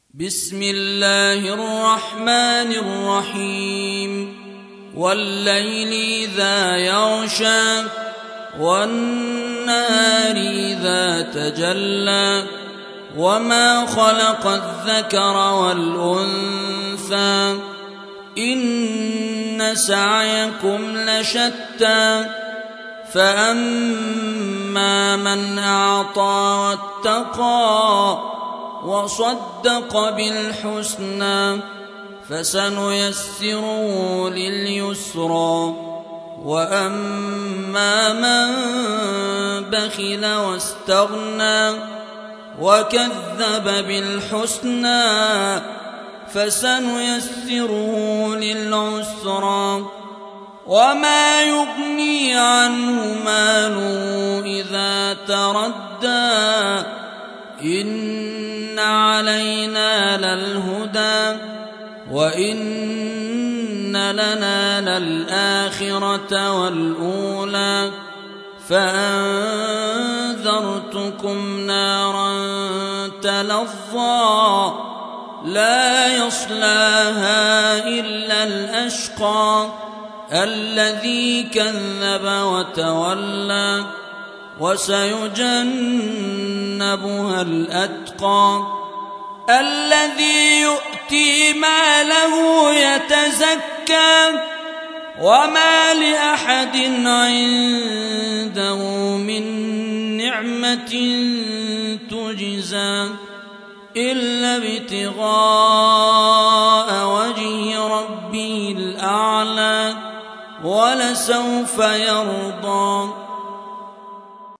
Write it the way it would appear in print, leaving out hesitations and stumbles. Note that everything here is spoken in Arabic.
بسم الله الرحمن الرحيم والليل إذا يغشى والنهار إذا تجلى وما خلق الذكر والأنثى إن سعيكم لشتى فأما من أعطى واتقى وصدق بالحسنى فسنيسره لليسرى وأما من بخل واستغنى وكذب بالحسنى فسنيسره للعسرى وما يغني عنه ماله إذا تردى إن علينا للهدى وإن لنا للآخرة والأولى فأنذرتكم نارا تلظى لا يصلاها إلا الأشقى الذي كذب وتولى وسيجنبها الأتقى الذي يؤتي ماله يتزكى وما لأحد عنده من نعمة تجزى إلا ابتغاء وجه ربه الأعلى ولسوف يرضى